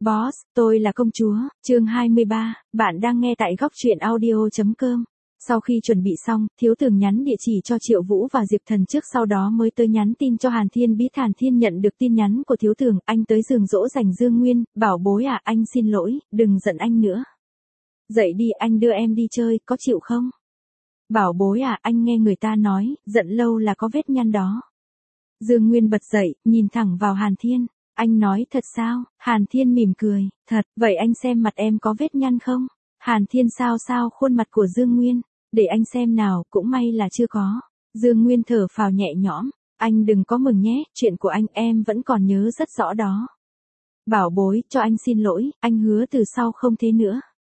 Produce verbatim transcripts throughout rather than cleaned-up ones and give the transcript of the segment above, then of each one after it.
Boss, tôi là công chúa, chương hai mươi ba, bạn đang nghe tại góc truyện audio.com. Sau khi chuẩn bị xong, Thiếu Tường nhắn địa chỉ cho Triệu Vũ và Diệp Thần trước, sau đó mới tới nhắn tin cho Hàn Thiên biết. Hàn Thiên nhận được tin nhắn của Thiếu Tường, anh tới giường dỗ dành Dương Nguyên, bảo bối à, anh xin lỗi, đừng giận anh nữa. Dậy đi, anh đưa em đi chơi, có chịu không? Bảo bối à, anh nghe người ta nói, giận lâu là có vết nhăn đó. Dương Nguyên bật dậy, nhìn thẳng vào Hàn Thiên. Anh nói thật sao? Hàn Thiên mỉm cười, thật, vậy anh xem mặt em có vết nhăn không? Hàn Thiên sao sao khuôn mặt của Dương Nguyên, để anh xem nào, cũng may là chưa có. Dương Nguyên thở phào nhẹ nhõm, anh đừng có mừng nhé, chuyện của anh em vẫn còn nhớ rất rõ đó. Bảo bối, cho anh xin lỗi, anh hứa từ sau không thế nữa.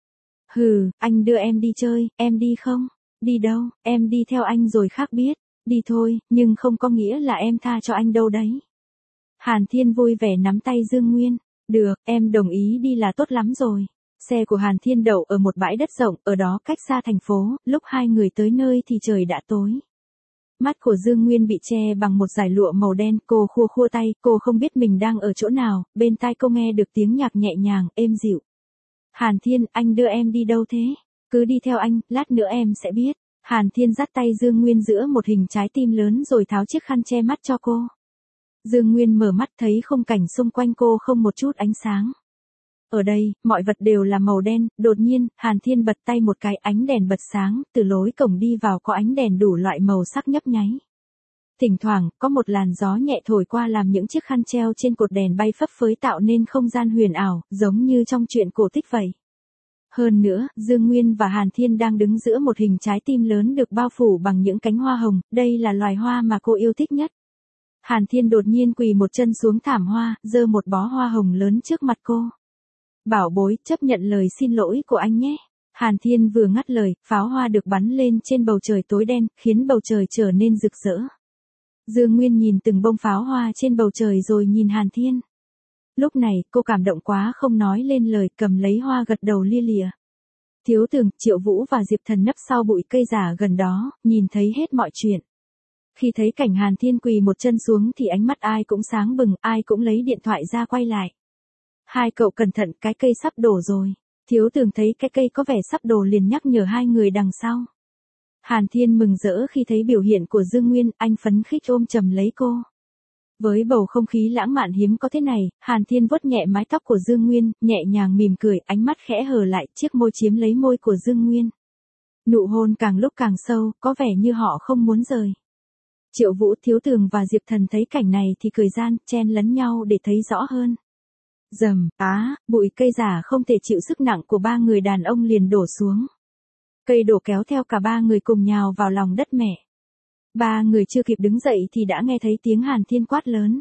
Hừ, anh đưa em đi chơi, em đi không? Đi đâu, em đi theo anh rồi khác biết. Đi thôi, nhưng không có nghĩa là em tha cho anh đâu đấy. Hàn Thiên vui vẻ nắm tay Dương Nguyên. Được, em đồng ý đi là tốt lắm rồi. Xe của Hàn Thiên đậu ở một bãi đất rộng, ở đó cách xa thành phố, lúc hai người tới nơi thì trời đã tối. Mắt của Dương Nguyên bị che bằng một dải lụa màu đen, cô khua khua tay, cô không biết mình đang ở chỗ nào, bên tai cô nghe được tiếng nhạc nhẹ nhàng, êm dịu. Hàn Thiên, anh đưa em đi đâu thế? Cứ đi theo anh, lát nữa em sẽ biết. Hàn Thiên dắt tay Dương Nguyên giữa một hình trái tim lớn rồi tháo chiếc khăn che mắt cho cô. Dương Nguyên mở mắt thấy khung cảnh xung quanh cô không một chút ánh sáng. Ở đây, mọi vật đều là màu đen, đột nhiên, Hàn Thiên bật tay một cái, ánh đèn bật sáng, từ lối cổng đi vào có ánh đèn đủ loại màu sắc nhấp nháy. Thỉnh thoảng, có một làn gió nhẹ thổi qua làm những chiếc khăn treo trên cột đèn bay phấp phới tạo nên không gian huyền ảo, giống như trong truyện cổ tích vậy. Hơn nữa, Dương Nguyên và Hàn Thiên đang đứng giữa một hình trái tim lớn được bao phủ bằng những cánh hoa hồng, đây là loài hoa mà cô yêu thích nhất. Hàn Thiên đột nhiên quỳ một chân xuống thảm hoa, giơ một bó hoa hồng lớn trước mặt cô. Bảo bối, chấp nhận lời xin lỗi của anh nhé. Hàn Thiên vừa ngắt lời, pháo hoa được bắn lên trên bầu trời tối đen, khiến bầu trời trở nên rực rỡ. Dương Nguyên nhìn từng bông pháo hoa trên bầu trời rồi nhìn Hàn Thiên. Lúc này, cô cảm động quá không nói lên lời, cầm lấy hoa gật đầu lia lịa. Thiếu Tường, Triệu Vũ và Diệp Thần nấp sau bụi cây giả gần đó, nhìn thấy hết mọi chuyện. Khi thấy cảnh Hàn Thiên quỳ một chân xuống thì ánh mắt ai cũng sáng bừng, ai cũng lấy điện thoại ra quay lại. Hai cậu cẩn thận, cái cây sắp đổ rồi. Thiếu Tường thấy cái cây có vẻ sắp đổ liền nhắc nhở hai người đằng sau. Hàn Thiên mừng rỡ khi thấy biểu hiện của Dương Nguyên, anh phấn khích ôm chầm lấy cô. Với bầu không khí lãng mạn hiếm có thế này, Hàn Thiên vuốt nhẹ mái tóc của Dương Nguyên, nhẹ nhàng mỉm cười, ánh mắt khẽ hờ lại, chiếc môi chiếm lấy môi của Dương Nguyên. Nụ hôn càng lúc càng sâu, có vẻ như họ không muốn rời. Triệu Vũ, Thiếu Tường và Diệp Thần thấy cảnh này thì cười gian, chen lấn nhau để thấy rõ hơn. Rầm, á, bụi cây giả không thể chịu sức nặng của ba người đàn ông liền đổ xuống. Cây đổ kéo theo cả ba người cùng nhào vào lòng đất mẹ. Ba người chưa kịp đứng dậy thì đã nghe thấy tiếng Hàn Thiên quát lớn.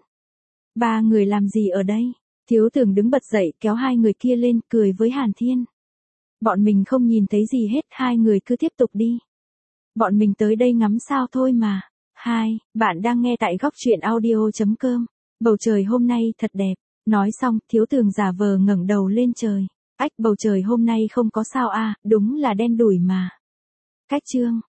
Ba người làm gì ở đây? Thiếu Tường đứng bật dậy kéo hai người kia lên, cười với Hàn Thiên. Bọn mình không nhìn thấy gì hết, hai người cứ tiếp tục đi. Bọn mình tới đây ngắm sao thôi mà. Hai, bạn đang nghe tại góc truyện audio.com. Bầu trời hôm nay thật đẹp. Nói xong, Thiếu Tường giả vờ ngẩng đầu lên trời. Ách, bầu trời hôm nay không có sao à, đúng là đen đủi mà. Cách chương.